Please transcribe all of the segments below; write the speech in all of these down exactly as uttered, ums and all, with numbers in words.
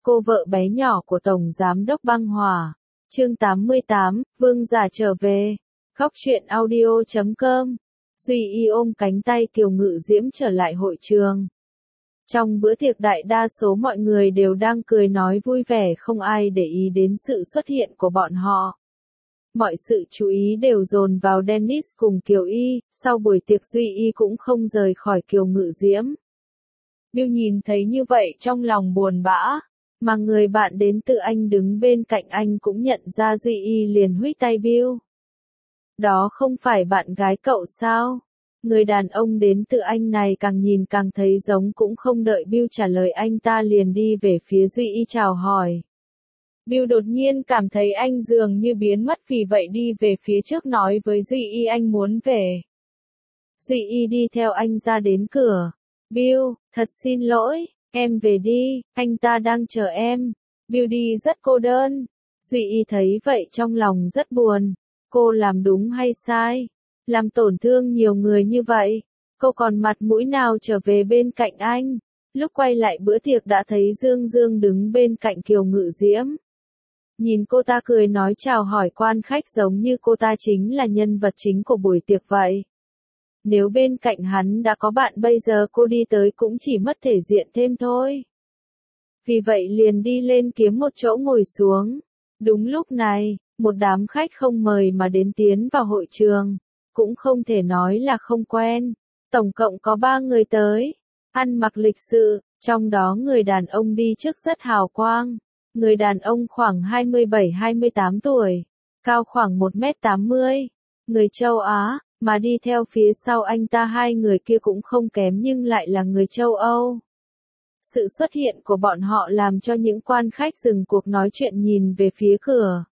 cô vợ bé nhỏ của Tổng Giám đốc Băng Hòa. Chương tám mươi tám, Vương giả trở về. Góc truyện audio chấm com. Duy Y ôm cánh tay Kiều Ngự Diễm trở lại hội trường. Trong bữa tiệc đại đa số mọi người đều đang cười nói vui vẻ, không ai để ý đến sự xuất hiện của bọn họ. Mọi sự chú ý đều dồn vào Dennis cùng Kiều Y, sau buổi tiệc Duy Y cũng không rời khỏi Kiều Ngự Diễm. Bill nhìn thấy như vậy trong lòng buồn bã, mà người bạn đến từ Anh đứng bên cạnh anh cũng nhận ra Duy Y liền huých tay Bill. Đó không phải bạn gái cậu sao? Người đàn ông đến từ Anh này càng nhìn càng thấy giống, cũng không đợi Bill trả lời anh ta liền đi về phía Duy Y chào hỏi. Bill đột nhiên cảm thấy anh dường như biến mất, vì vậy đi về phía trước nói với Duy Y anh muốn về. Duy Y đi theo anh ra đến cửa. Bill, thật xin lỗi, em về đi, anh ta đang chờ em. Bill đi rất cô đơn. Duy Y thấy vậy trong lòng rất buồn. Cô làm đúng hay sai? Làm tổn thương nhiều người như vậy, cô còn mặt mũi nào trở về bên cạnh anh? Lúc quay lại bữa tiệc đã thấy Dương Dương đứng bên cạnh Kiều Ngự Diễm. Nhìn cô ta cười nói chào hỏi quan khách giống như cô ta chính là nhân vật chính của buổi tiệc vậy. Nếu bên cạnh hắn đã có bạn, bây giờ cô đi tới cũng chỉ mất thể diện thêm thôi. Vì vậy liền đi lên kiếm một chỗ ngồi xuống. Đúng lúc này, một đám khách không mời mà đến tiến vào hội trường. Cũng không thể nói là không quen. Tổng cộng có ba người tới. Ăn mặc lịch sự, trong đó người đàn ông đi trước rất hào quang. Người đàn ông khoảng hai mươi bảy hai mươi tám tuổi, cao khoảng một mét tám mươi. Người châu Á, mà đi theo phía sau anh ta hai người kia cũng không kém nhưng lại là người châu Âu. Sự xuất hiện của bọn họ làm cho những quan khách dừng cuộc nói chuyện nhìn về phía cửa.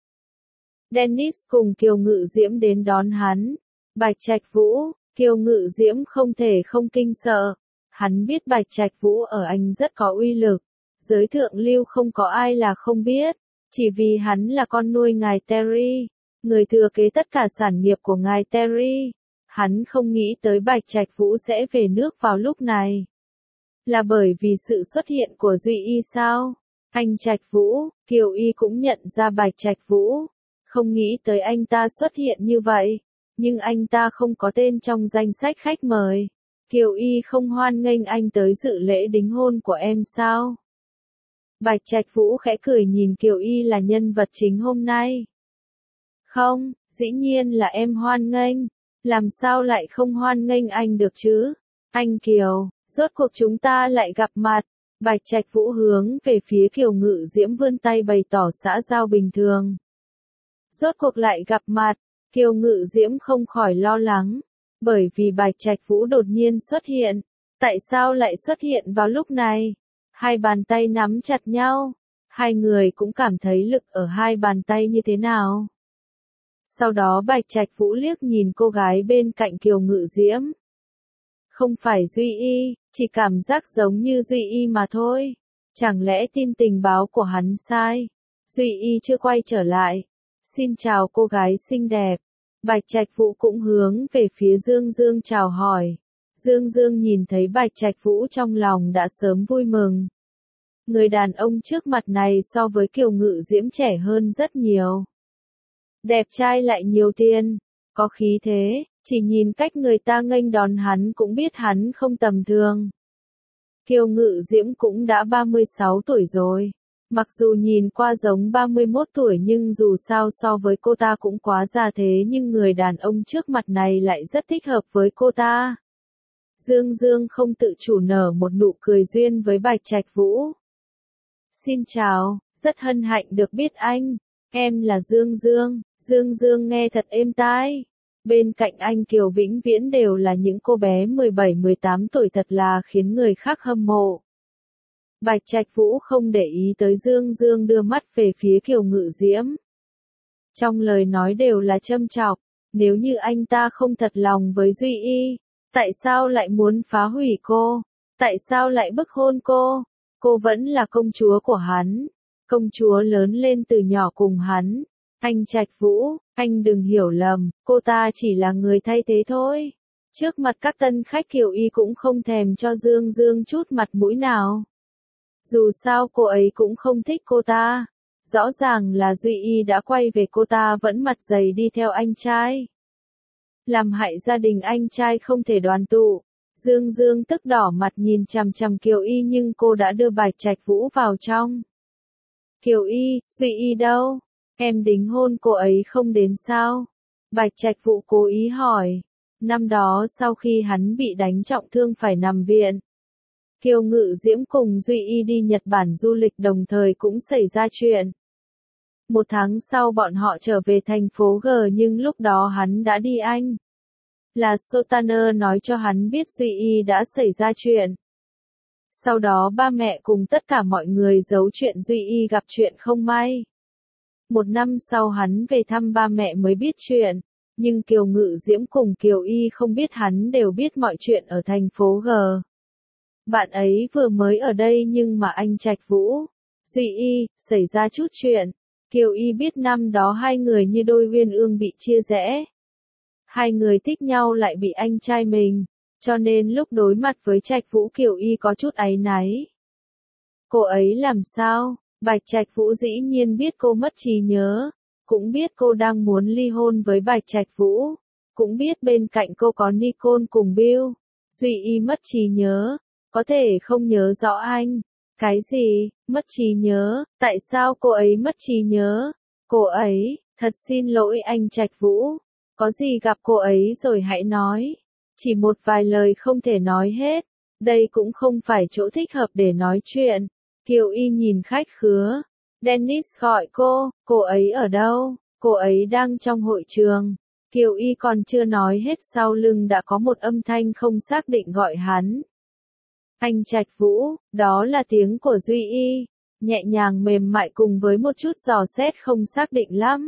Dennis cùng Kiều Ngự Diễm đến đón hắn. Bạch Trạch Vũ, Kiều Ngự Diễm không thể không kinh sợ. Hắn biết Bạch Trạch Vũ ở Anh rất có uy lực. Giới thượng lưu không có ai là không biết. Chỉ vì hắn là con nuôi ngài Terry, người thừa kế tất cả sản nghiệp của ngài Terry. Hắn không nghĩ tới Bạch Trạch Vũ sẽ về nước vào lúc này. Là bởi vì sự xuất hiện của Duy Y sao? Anh Trạch Vũ, Kiều Y cũng nhận ra Bạch Trạch Vũ. Không nghĩ tới anh ta xuất hiện như vậy. Nhưng anh ta không có tên trong danh sách khách mời. Kiều Y không hoan nghênh anh tới dự lễ đính hôn của em sao? Bạch Trạch Vũ khẽ cười nhìn Kiều Y là nhân vật chính hôm nay. Không, dĩ nhiên là em hoan nghênh. Làm sao lại không hoan nghênh anh được chứ? Anh Kiều, rốt cuộc chúng ta lại gặp mặt. Bạch Trạch Vũ hướng về phía Kiều Ngự Diễm vươn tay bày tỏ xã giao bình thường. Rốt cuộc lại gặp mặt. Kiều Ngự Diễm không khỏi lo lắng, bởi vì Bạch Trạch Vũ đột nhiên xuất hiện. Tại sao lại xuất hiện vào lúc này? Hai bàn tay nắm chặt nhau. Hai người cũng cảm thấy lực ở hai bàn tay như thế nào. Sau đó Bạch Trạch Vũ liếc nhìn cô gái bên cạnh Kiều Ngự Diễm. Không phải Duy Y, chỉ cảm giác giống như Duy Y mà thôi. Chẳng lẽ tin tình báo của hắn sai? Duy Y chưa quay trở lại. Xin chào cô gái xinh đẹp. Bạch Trạch Vũ cũng hướng về phía Dương Dương chào hỏi. Dương Dương nhìn thấy Bạch Trạch Vũ trong lòng đã sớm vui mừng. Người đàn ông trước mặt này so với Kiều Ngự Diễm trẻ hơn rất nhiều. Đẹp trai lại nhiều tiền, có khí thế, chỉ nhìn cách người ta nghênh đón hắn cũng biết hắn không tầm thường. Kiều Ngự Diễm cũng đã ba mươi sáu tuổi rồi. Mặc dù nhìn qua giống ba mươi mốt tuổi nhưng dù sao so với cô ta cũng quá già thế, nhưng người đàn ông trước mặt này lại rất thích hợp với cô ta. Dương Dương không tự chủ nở một nụ cười duyên với Bạch Trạch Vũ. Xin chào, rất hân hạnh được biết anh. Em là Dương Dương. Dương Dương nghe thật êm tai. Bên cạnh anh Kiều vĩnh viễn đều là những cô bé mười bảy mười tám tuổi, thật là khiến người khác hâm mộ. Bạch Trạch Vũ không để ý tới Dương Dương, đưa mắt về phía Kiều Ngự Diễm. Trong lời nói đều là châm chọc. Nếu như anh ta không thật lòng với Duy Y, tại sao lại muốn phá hủy cô? Tại sao lại bức hôn cô? Cô vẫn là công chúa của hắn. Công chúa lớn lên từ nhỏ cùng hắn. Anh Trạch Vũ, anh đừng hiểu lầm, cô ta chỉ là người thay thế thôi. Trước mặt các tân khách Kiều Y cũng không thèm cho Dương Dương chút mặt mũi nào. Dù sao cô ấy cũng không thích cô ta. Rõ ràng là Duy Y đã quay về, cô ta vẫn mặt dày đi theo anh trai. Làm hại gia đình anh trai không thể đoàn tụ. Dương Dương tức đỏ mặt nhìn chằm chằm Kiều Y, nhưng cô đã đưa Bạch Trạch Vũ vào trong. Kiều Y, Duy Y đâu? Em đính hôn cô ấy không đến sao? Bạch Trạch Vũ cố ý hỏi. Năm đó sau khi hắn bị đánh trọng thương phải nằm viện, Kiều Ngự Diễm cùng Duy Y đi Nhật Bản du lịch đồng thời cũng xảy ra chuyện. Một tháng sau bọn họ trở về thành phố G, nhưng lúc đó hắn đã đi Anh. Là Sotaner nói cho hắn biết Duy Y đã xảy ra chuyện. Sau đó ba mẹ cùng tất cả mọi người giấu chuyện Duy Y gặp chuyện không may. Một năm sau hắn về thăm ba mẹ mới biết chuyện, nhưng Kiều Ngự Diễm cùng Kiều Y không biết hắn đều biết mọi chuyện ở thành phố G. Bạn ấy vừa mới ở đây nhưng mà anh Trạch Vũ, Duy Y, xảy ra chút chuyện. Kiều Y biết năm đó hai người như đôi uyên ương bị chia rẽ. Hai người thích nhau lại bị anh trai mình, cho nên lúc đối mặt với Trạch Vũ Kiều Y có chút áy náy. Cô ấy làm sao? Bạch Trạch Vũ dĩ nhiên biết cô mất trí nhớ, cũng biết cô đang muốn ly hôn với Bạch Trạch Vũ, cũng biết bên cạnh cô có Nicole cùng Bill. Duy Y mất trí nhớ, có thể không nhớ rõ anh. Cái gì? Mất trí nhớ? Tại sao cô ấy mất trí nhớ? Cô ấy, thật xin lỗi anh Trạch Vũ. Có gì gặp cô ấy rồi hãy nói. Chỉ một vài lời không thể nói hết. Đây cũng không phải chỗ thích hợp để nói chuyện. Kiều Y nhìn khách khứa. Dennis gọi cô, cô ấy ở đâu? Cô ấy đang trong hội trường. Kiều Y còn chưa nói hết, sau lưng đã có một âm thanh không xác định gọi hắn. Anh Trạch Vũ, đó là tiếng của Duy Y, nhẹ nhàng mềm mại cùng với một chút dò xét không xác định lắm.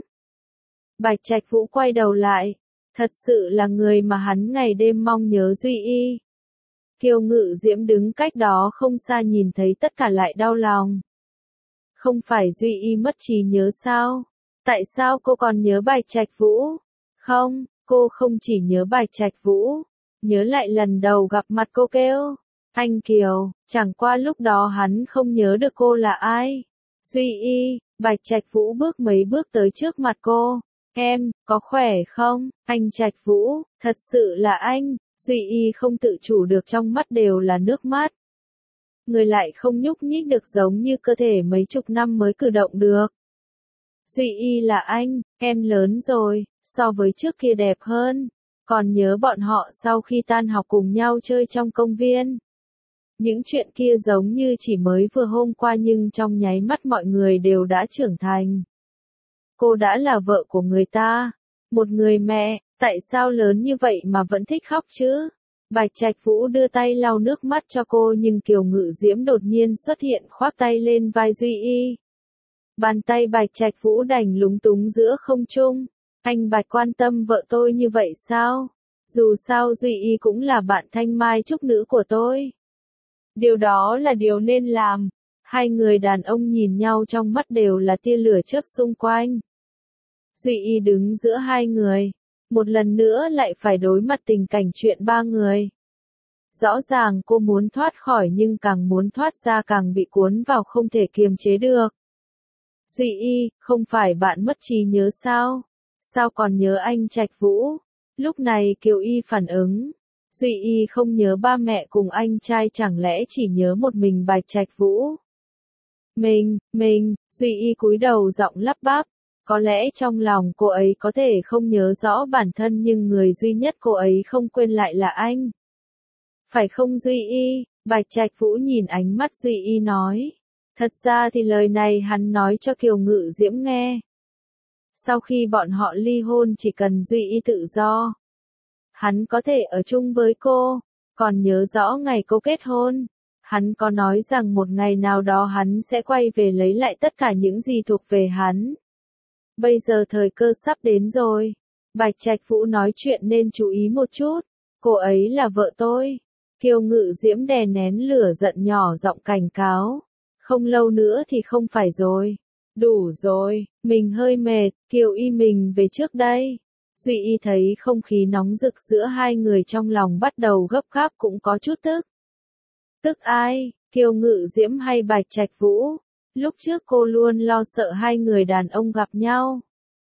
Bạch Trạch Vũ quay đầu lại, thật sự là người mà hắn ngày đêm mong nhớ Duy Y. Kiều Ngự Diễm đứng cách đó không xa nhìn thấy tất cả lại đau lòng. Không phải Duy Y mất trí nhớ sao? Tại sao cô còn nhớ Bạch Trạch Vũ? Không, cô không chỉ nhớ Bạch Trạch Vũ, nhớ lại lần đầu gặp mặt cô kêu. Anh Kiều, chẳng qua lúc đó hắn không nhớ được cô là ai. Duy Y, Bạch Trạch Vũ bước mấy bước tới trước mặt cô. Em, có khỏe không? Anh Trạch Vũ, thật sự là anh. Duy Y không tự chủ được, trong mắt đều là nước mắt. Người lại không nhúc nhích được, giống như cơ thể mấy chục năm mới cử động được. Duy Y là anh, em lớn rồi, so với trước kia đẹp hơn. Còn nhớ bọn họ sau khi tan học cùng nhau chơi trong công viên. Những chuyện kia giống như chỉ mới vừa hôm qua, nhưng trong nháy mắt mọi người đều đã trưởng thành. Cô đã là vợ của người ta, một người mẹ, tại sao lớn như vậy mà vẫn thích khóc chứ? Bạch Trạch Vũ đưa tay lau nước mắt cho cô, nhưng Kiều Ngự Diễm đột nhiên xuất hiện khoác tay lên vai Duy Y. Bàn tay Bạch Trạch Vũ đành lúng túng giữa không trung. Anh Bạch quan tâm vợ tôi như vậy sao? Dù sao Duy Y cũng là bạn thanh mai trúc nữ của tôi. Điều đó là điều nên làm. Hai người đàn ông nhìn nhau, trong mắt đều là tia lửa chớp xung quanh. Duy Y đứng giữa hai người, một lần nữa lại phải đối mặt tình cảnh chuyện ba người. Rõ ràng cô muốn thoát khỏi, nhưng càng muốn thoát ra càng bị cuốn vào không thể kiềm chế được. Duy Y, không phải bạn mất trí nhớ sao? Sao còn nhớ anh Trạch Vũ? Lúc này Kiều Y phản ứng. Duy Y không nhớ ba mẹ cùng anh trai, chẳng lẽ chỉ nhớ một mình Bạch Trạch Vũ? Mình, mình, Duy Y cúi đầu giọng lắp bắp. Có lẽ trong lòng cô ấy có thể không nhớ rõ bản thân, nhưng người duy nhất cô ấy không quên lại là anh. Phải không Duy Y? Bạch Trạch Vũ nhìn ánh mắt Duy Y nói. Thật ra thì lời này hắn nói cho Kiều Ngự Diễm nghe. Sau khi bọn họ ly hôn, chỉ cần Duy Y tự do, hắn có thể ở chung với cô. Còn nhớ rõ ngày cô kết hôn, hắn có nói rằng một ngày nào đó hắn sẽ quay về lấy lại tất cả những gì thuộc về hắn. Bây giờ thời cơ sắp đến rồi. Bạch Trạch Vũ nói chuyện nên chú ý một chút. Cô ấy là vợ tôi. Kiều Ngự Diễm đè nén lửa giận nhỏ giọng cảnh cáo. Không lâu nữa thì không phải rồi. Đủ rồi, mình hơi mệt, Kiều Y mình về trước đây. Duy Y thấy không khí nóng rực giữa hai người, trong lòng bắt đầu gấp gáp, cũng có chút tức. Tức ai? Kiều Ngự Diễm hay Bạch Trạch Vũ? Lúc trước cô luôn lo sợ hai người đàn ông gặp nhau.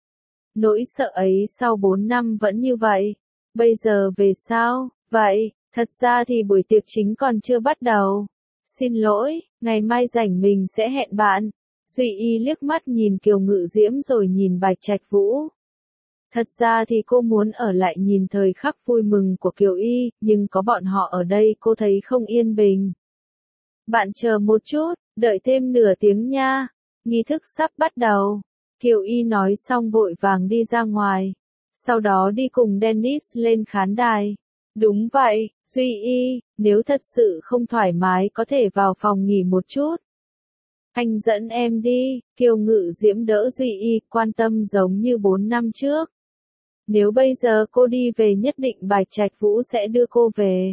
Nỗi sợ ấy sau bốn năm vẫn như vậy. Bây giờ về sao? Vậy, thật ra thì buổi tiệc chính còn chưa bắt đầu. Xin lỗi, ngày mai rảnh mình sẽ hẹn bạn. Duy Y liếc mắt nhìn Kiều Ngự Diễm rồi nhìn Bạch Trạch Vũ. Thật ra thì cô muốn ở lại nhìn thời khắc vui mừng của Kiều Y, nhưng có bọn họ ở đây cô thấy không yên bình. Bạn chờ một chút, đợi thêm nửa tiếng nha. Nghi thức sắp bắt đầu. Kiều Y nói xong vội vàng đi ra ngoài. Sau đó đi cùng Dennis lên khán đài. Đúng vậy, Duy Y, nếu thật sự không thoải mái có thể vào phòng nghỉ một chút. Anh dẫn em đi, Kiều Ngự Diễm đỡ Duy Y, quan tâm giống như bốn năm trước. Nếu bây giờ cô đi về nhất định Bạch Trạch Vũ sẽ đưa cô về.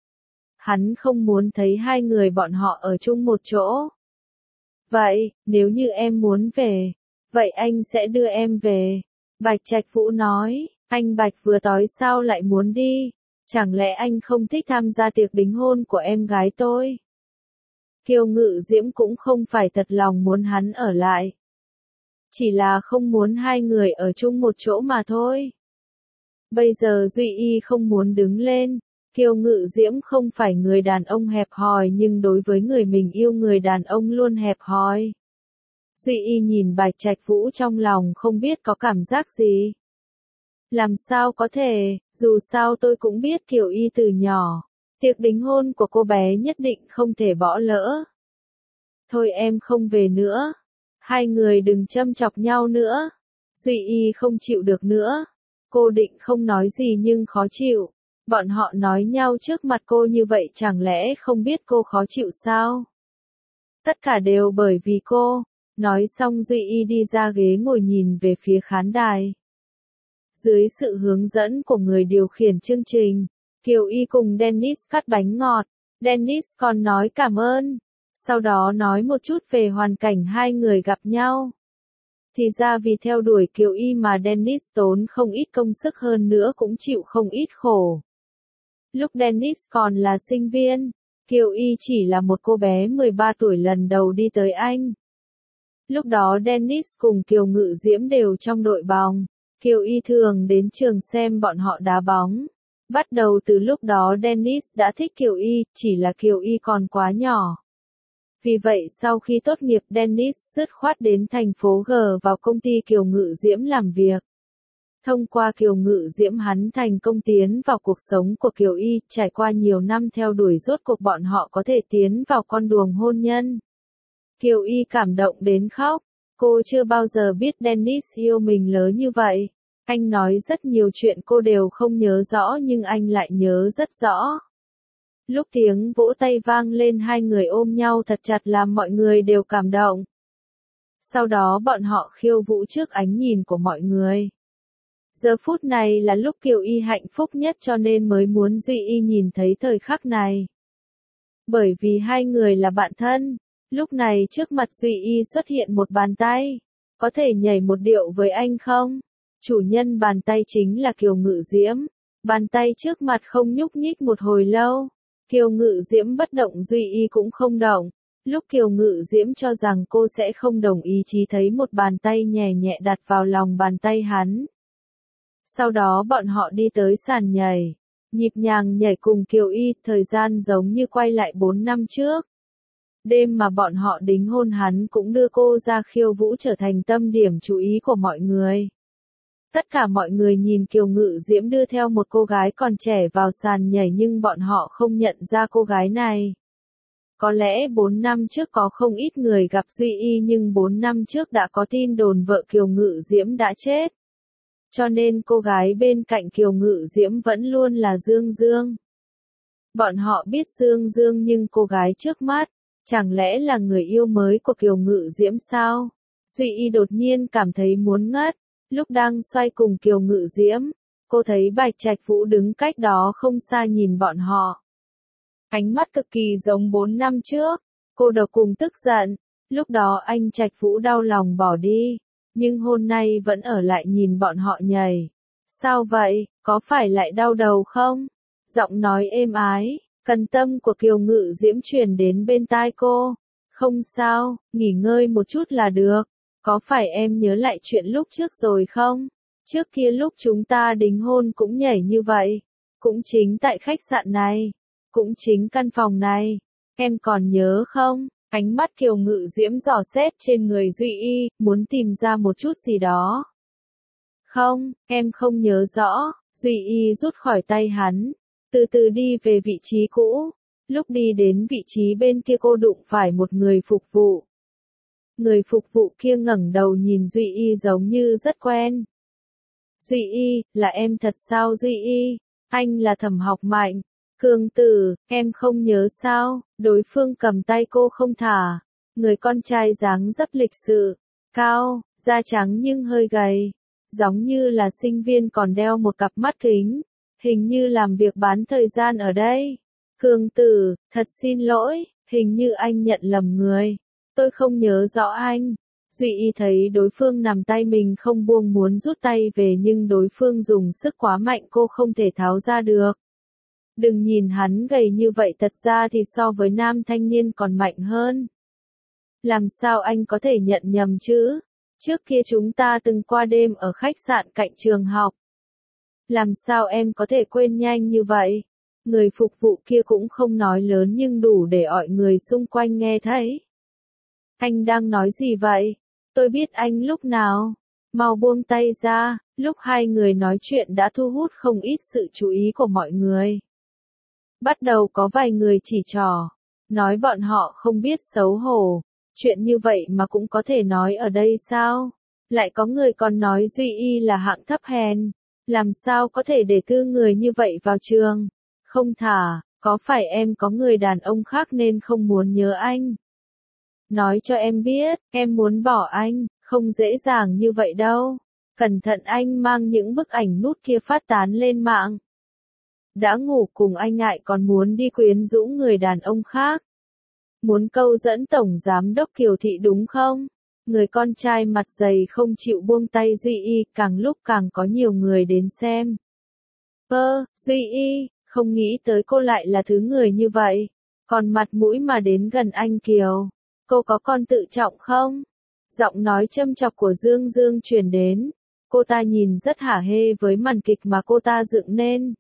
Hắn không muốn thấy hai người bọn họ ở chung một chỗ. Vậy, nếu như em muốn về, vậy anh sẽ đưa em về. Bạch Trạch Vũ nói, anh Bạch vừa tối sao lại muốn đi? Chẳng lẽ anh không thích tham gia tiệc đính hôn của em gái tôi? Kiều Ngự Diễm cũng không phải thật lòng muốn hắn ở lại. Chỉ là không muốn hai người ở chung một chỗ mà thôi. Bây giờ Duy Y không muốn đứng lên. Kiều Ngự Diễm không phải người đàn ông hẹp hòi nhưng đối với người mình yêu người đàn ông luôn hẹp hòi. Duy Y nhìn Bạch Trạch Vũ trong lòng không biết có cảm giác gì. Làm sao có thể, dù sao tôi cũng biết Kiều Y từ nhỏ. Tiệc đính hôn của cô bé nhất định không thể bỏ lỡ. Thôi em không về nữa. Hai người đừng châm chọc nhau nữa. Duy Y không chịu được nữa. Cô định không nói gì nhưng khó chịu. Bọn họ nói nhau trước mặt cô như vậy chẳng lẽ không biết cô khó chịu sao? Tất cả đều bởi vì cô. Nói xong Duy Y đi ra ghế ngồi nhìn về phía khán đài. Dưới sự hướng dẫn của người điều khiển chương trình, Kiều Y cùng Dennis cắt bánh ngọt. Dennis còn nói cảm ơn. Sau đó nói một chút về hoàn cảnh hai người gặp nhau. Thì ra vì theo đuổi Kiều Y mà Dennis tốn không ít công sức hơn nữa cũng chịu không ít khổ. Lúc Dennis còn là sinh viên, Kiều Y chỉ là một cô bé mười ba tuổi lần đầu đi tới Anh. Lúc đó Dennis cùng Kiều Ngự Diễm đều trong đội bóng. Kiều Y thường đến trường xem bọn họ đá bóng. Bắt đầu từ lúc đó Dennis đã thích Kiều Y, chỉ là Kiều Y còn quá nhỏ. Vì vậy sau khi tốt nghiệp Dennis dứt khoát đến thành phố G vào công ty Kiều Ngự Diễm làm việc. Thông qua Kiều Ngự Diễm hắn thành công tiến vào cuộc sống của Kiều Y, trải qua nhiều năm theo đuổi rốt cuộc bọn họ có thể tiến vào con đường hôn nhân. Kiều Y cảm động đến khóc. Cô chưa bao giờ biết Dennis yêu mình lớn như vậy. Anh nói rất nhiều chuyện cô đều không nhớ rõ nhưng anh lại nhớ rất rõ. Lúc tiếng vỗ tay vang lên hai người ôm nhau thật chặt làm mọi người đều cảm động. Sau đó bọn họ khiêu vũ trước ánh nhìn của mọi người. Giờ phút này là lúc Kiều Y hạnh phúc nhất cho nên mới muốn Duy Y nhìn thấy thời khắc này. Bởi vì hai người là bạn thân. Lúc này trước mặt Duy Y xuất hiện một bàn tay. Có thể nhảy một điệu với anh không? Chủ nhân bàn tay chính là Kiều Ngự Diễm. Bàn tay trước mặt không nhúc nhích một hồi lâu. Kiều Ngự Diễm bất động Duy Y cũng không động. Lúc Kiều Ngự Diễm cho rằng cô sẽ không đồng ý chỉ thấy một bàn tay nhẹ nhẹ đặt vào lòng bàn tay hắn. Sau đó bọn họ đi tới sàn nhảy. Nhịp nhàng nhảy cùng Kiều Y, thời gian giống như quay lại bốn năm trước. Đêm mà bọn họ đính hôn hắn cũng đưa cô ra khiêu vũ trở thành tâm điểm chú ý của mọi người. Tất cả mọi người nhìn Kiều Ngự Diễm đưa theo một cô gái còn trẻ vào sàn nhảy nhưng bọn họ không nhận ra cô gái này. Có lẽ bốn năm trước có không ít người gặp Duy Y nhưng bốn năm trước đã có tin đồn vợ Kiều Ngự Diễm đã chết. Cho nên cô gái bên cạnh Kiều Ngự Diễm vẫn luôn là Dương Dương. Bọn họ biết Dương Dương nhưng cô gái trước mắt, chẳng lẽ là người yêu mới của Kiều Ngự Diễm sao? Duy Y đột nhiên cảm thấy muốn ngất. Lúc đang xoay cùng Kiều Ngự Diễm, cô thấy Bạch Trạch Vũ đứng cách đó không xa nhìn bọn họ. Ánh mắt cực kỳ giống bốn năm trước, cô độc cùng tức giận. Lúc đó anh Trạch Vũ đau lòng bỏ đi, nhưng hôm nay vẫn ở lại nhìn bọn họ nhảy. Sao vậy, có phải lại đau đầu không? Giọng nói êm ái, Cần tâm của Kiều Ngự Diễm truyền đến bên tai cô. Không sao, nghỉ ngơi một chút là được. Có phải em nhớ lại chuyện lúc trước rồi không? Trước kia lúc chúng ta đính hôn cũng nhảy như vậy. Cũng chính tại khách sạn này. Cũng chính căn phòng này. Em còn nhớ không? Ánh mắt Kiều Ngự Diễm dò xét trên người Duy Y, muốn tìm ra một chút gì đó. Không, em không nhớ rõ. Duy Y rút khỏi tay hắn. Từ từ đi về vị trí cũ. Lúc đi đến vị trí bên kia cô đụng phải một người phục vụ. Người phục vụ kia ngẩng đầu nhìn Duy Y giống như rất quen. Duy Y, là em thật sao Duy Y? Anh là Thẩm Học Mạnh. Cường Tử, em không nhớ sao? Đối phương cầm tay cô không thả. Người con trai dáng dấp lịch sự, cao, da trắng nhưng hơi gầy. Giống như là sinh viên còn đeo một cặp mắt kính. Hình như làm việc bán thời gian ở đây. Cường Tử, thật xin lỗi, hình như anh nhận lầm người. Tôi không nhớ rõ anh. Duy Y thấy đối phương nằm tay mình không buông muốn rút tay về nhưng đối phương dùng sức quá mạnh cô không thể tháo ra được. Đừng nhìn hắn gầy như vậy thật ra thì so với nam thanh niên còn mạnh hơn. Làm sao anh có thể nhận nhầm chứ? Trước kia chúng ta từng qua đêm ở khách sạn cạnh trường học. Làm sao em có thể quên nhanh như vậy? Người phục vụ kia cũng không nói lớn nhưng đủ để mọi người xung quanh nghe thấy. Anh đang nói gì vậy? Tôi biết anh lúc nào. Mau buông tay ra, lúc hai người nói chuyện đã thu hút không ít sự chú ý của mọi người. Bắt đầu có vài người chỉ trỏ, nói bọn họ không biết xấu hổ. Chuyện như vậy mà cũng có thể nói ở đây sao? Lại có người còn nói Duy Y là hạng thấp hèn. Làm sao có thể để tư người như vậy vào trường? Không thả, có phải em có người đàn ông khác nên không muốn nhớ anh? Nói cho em biết, em muốn bỏ anh, không dễ dàng như vậy đâu. Cẩn thận anh mang những bức ảnh nút kia phát tán lên mạng. Đã ngủ cùng anh ngại còn muốn đi quyến rũ người đàn ông khác. Muốn câu dẫn Tổng Giám đốc Kiều Thị đúng không? Người con trai mặt dày không chịu buông tay Duy Y, càng lúc càng có nhiều người đến xem. Ơ, Duy Y, không nghĩ tới cô lại là thứ người như vậy. Còn mặt mũi mà đến gần anh Kiều. Cô có con tự trọng không? Giọng nói châm chọc của Dương Dương truyền đến. Cô ta nhìn rất hả hê với màn kịch mà cô ta dựng nên.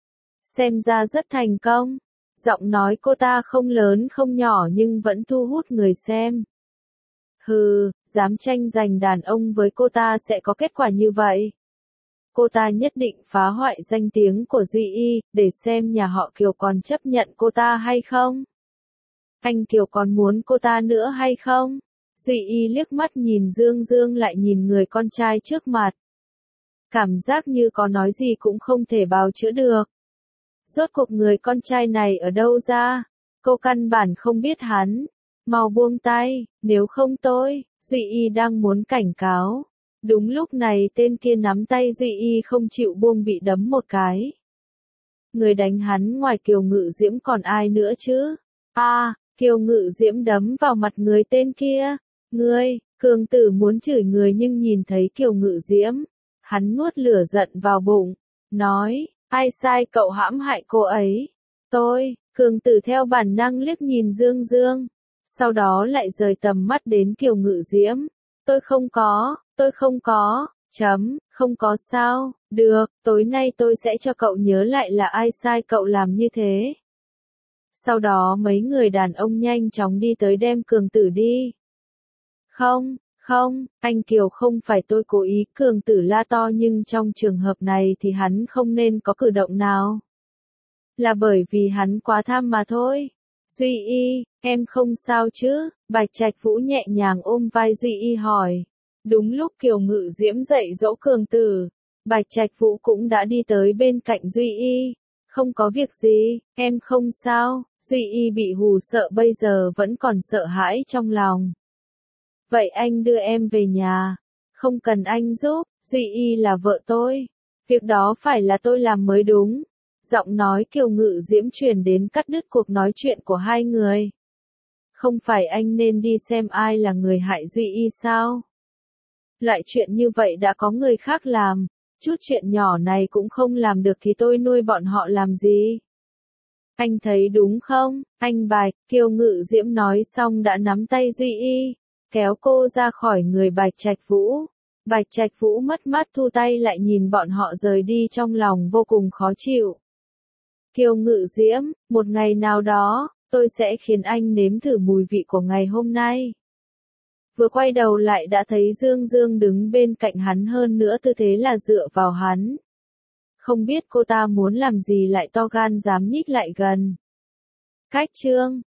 Xem ra rất thành công. Giọng nói cô ta không lớn không nhỏ nhưng vẫn thu hút người xem. Hừ, dám tranh giành đàn ông với cô ta sẽ có kết quả như vậy. Cô ta nhất định phá hoại danh tiếng của Duy Y, để xem nhà họ Kiều còn chấp nhận cô ta hay không. Anh Kiều còn muốn cô ta nữa hay không? Duy Y liếc mắt nhìn Dương Dương lại nhìn người con trai trước mặt. Cảm giác như có nói gì cũng không thể bào chữa được. Rốt cuộc người con trai này ở đâu ra? Cô căn bản không biết hắn. Mau buông tay, nếu không tôi, Duy Y đang muốn cảnh cáo. Đúng lúc này tên kia nắm tay Duy Y không chịu buông bị đấm một cái. Người đánh hắn ngoài Kiều Ngự Diễm còn ai nữa chứ? A, à, Kiều Ngự Diễm đấm vào mặt người tên kia. Ngươi, Cường Tử muốn chửi người nhưng nhìn thấy Kiều Ngự Diễm. Hắn nuốt lửa giận vào bụng. Nói, ai sai cậu hãm hại cô ấy? Tôi, Cường Tử theo bản năng liếc nhìn Dương Dương. Sau đó lại rời tầm mắt đến Kiều Ngự Diễm. Tôi không có, tôi không có, chấm, không có sao, được, tối nay tôi sẽ cho cậu nhớ lại là ai sai cậu làm như thế. Sau đó mấy người đàn ông nhanh chóng đi tới đem Cường Tử đi. Không, không, anh Kiều không phải tôi cố ý, Cường Tử la to nhưng trong trường hợp này thì hắn không nên có cử động nào. Là bởi vì hắn quá tham mà thôi. Duy Y, em không sao chứ? Bạch Trạch Vũ nhẹ nhàng ôm vai Duy Y hỏi. Đúng lúc Kiều Ngự Diễm dạy dỗ Cường Tử, Bạch Trạch Vũ cũng đã đi tới bên cạnh Duy Y. Không có việc gì, em không sao. Duy Y bị hù sợ bây giờ vẫn còn sợ hãi trong lòng. Vậy anh đưa em về nhà. Không cần anh giúp, Duy Y là vợ tôi. Việc đó phải là tôi làm mới đúng. Giọng nói Kiều Ngự Diễm truyền đến cắt đứt cuộc nói chuyện của hai người. Không phải anh nên đi xem ai là người hại Duy Y sao? Loại chuyện như vậy đã có người khác làm. Chút chuyện nhỏ này cũng không làm được thì tôi nuôi bọn họ làm gì? Anh thấy đúng không, anh Bạch, Kiều Ngự Diễm nói xong đã nắm tay Duy Y, kéo cô ra khỏi người Bạch Trạch Vũ. Bạch Trạch Vũ mất mát thu tay lại nhìn bọn họ rời đi trong lòng vô cùng khó chịu. Kiều Ngự Diễm, một ngày nào đó, tôi sẽ khiến anh nếm thử mùi vị của ngày hôm nay. Vừa quay đầu lại đã thấy Dương Dương đứng bên cạnh hắn, hơn nữa tư thế là dựa vào hắn. Không biết cô ta muốn làm gì lại to gan dám nhích lại gần. Cách chương